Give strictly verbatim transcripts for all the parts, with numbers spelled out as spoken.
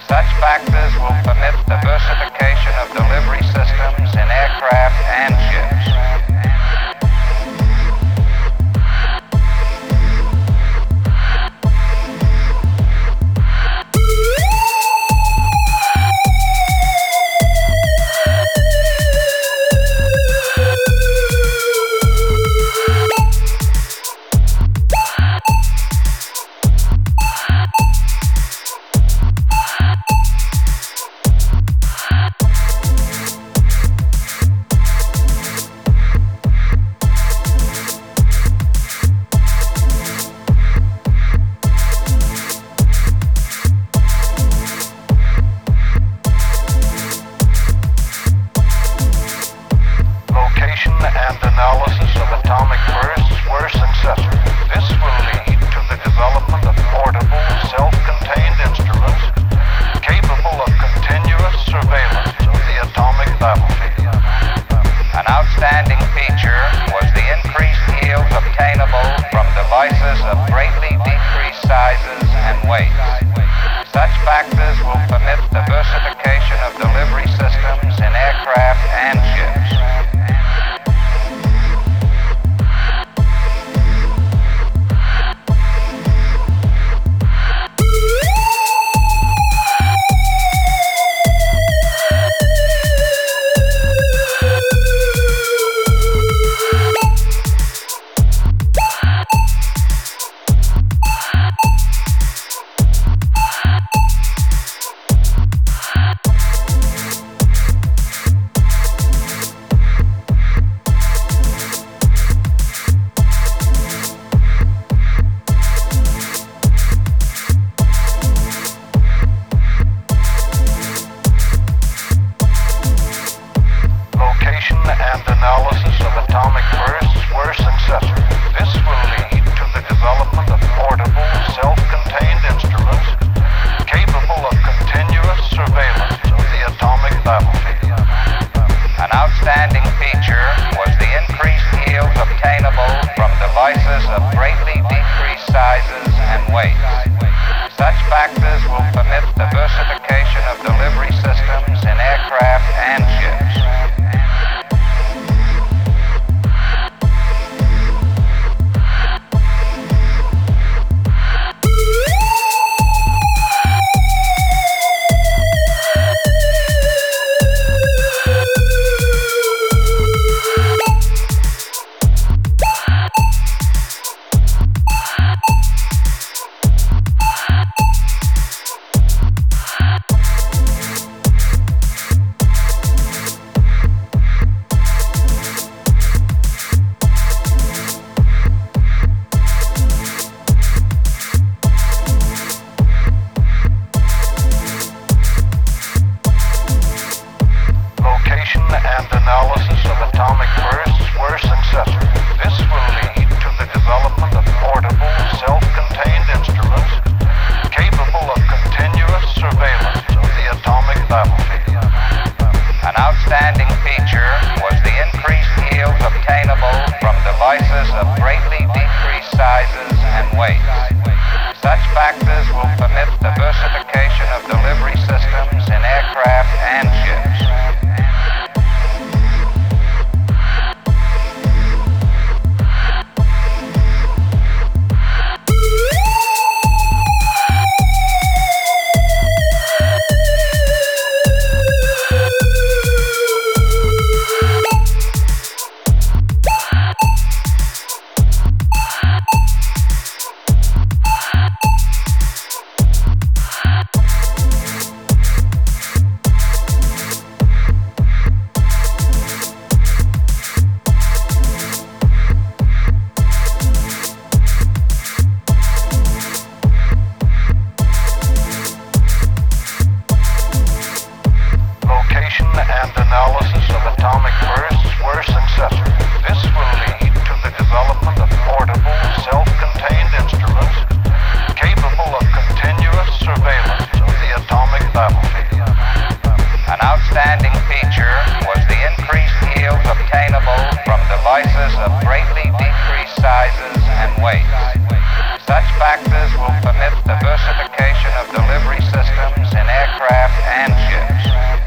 Such factors will permit diversification of delivery systems in aircraft and ships. And analysis of atomic bursts were successful. This will lead to the development of portable, self-contained instruments capable of continuous surveillance of the atomic battlefield. An outstanding feature was the increased yields obtainable from devices of greatly decreased sizes and weights. Such factors will permit diversification of delivery systems in aircraft and ships. And analysis of atomic bursts were successful. This will lead to the development of portable, self-contained instruments capable of continuous surveillance of the atomic battlefield. An outstanding feature was the increased yields obtainable from devices of greatly decreased sizes and weights. Such factors will permit diversification of delivery systems in aircraft and ships. And analysis of atomic bursts were successful. This will lead to the development of portable, self-contained instruments capable of continuous surveillance of the atomic battlefield. An outstanding feature was the increased yields obtainable from devices of greatly decreased sizes and weights. Such factors will permit diversification of delivery systems in aircraft and ships. And analysis of atomic bursts were successful. This will lead to the development of portable, self-contained instruments capable of continuous surveillance of the atomic battlefield. An outstanding feature was the increased yields obtainable from devices of greatly decreased sizes and weights. Such factors will permit diversification of delivery systems in aircraft and ships.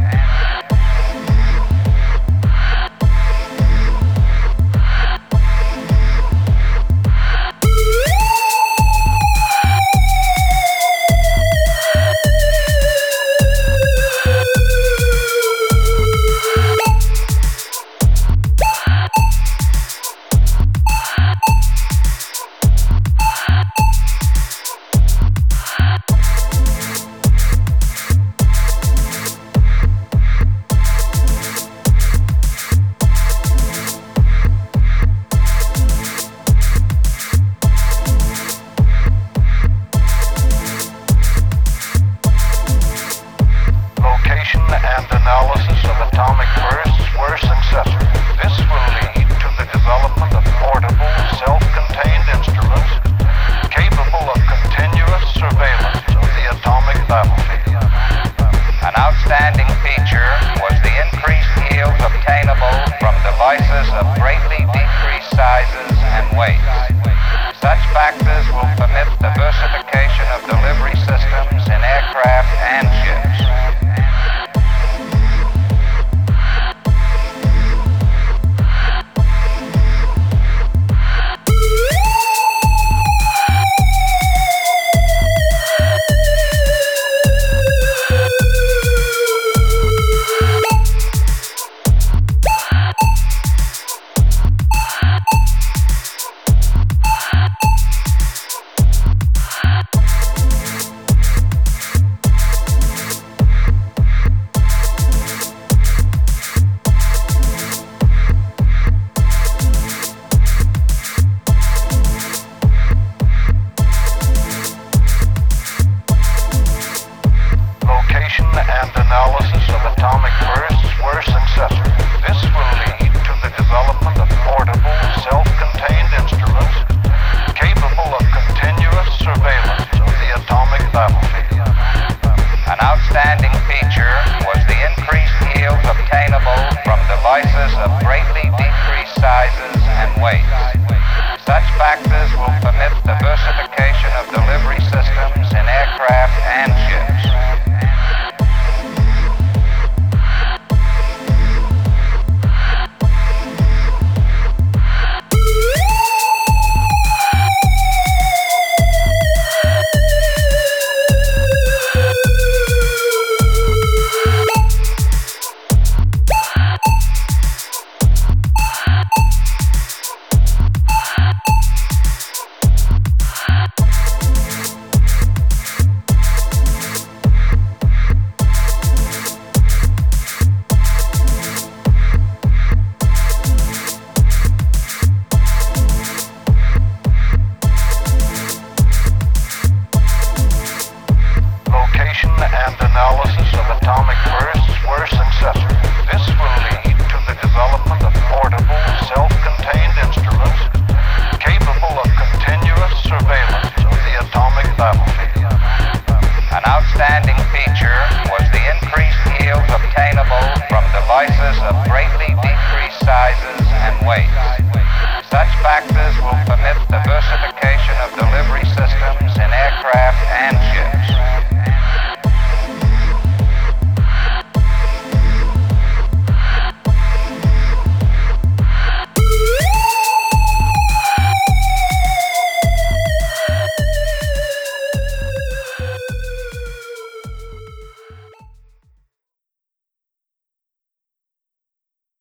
And analysis of atomic bursts were successful. This will lead to the development of portable, self-contained instruments capable of continuous surveillance of the atomic battlefield. An outstanding feature was the increased yield obtainable from devices of greatly decreased sizes and weights. Such factors will permit diversification of delivery systems in aircraft and ships. And analysis of atomic bursts were successful. This will lead to the development of portable, self-contained instruments capable of continuous surveillance of the atomic battlefield. An outstanding feature was the increased yield obtainable from devices of greatly decreased sizes and weights. Such factors will permit diversification of delivery systems in aircraft and ships. And analysis of atomic bursts were successful. This will lead to the development of portable, self-contained instruments capable of continuous surveillance of the atomic battlefield. An outstanding feature was the increased yield obtainable from devices of greatly decreased sizes and weights.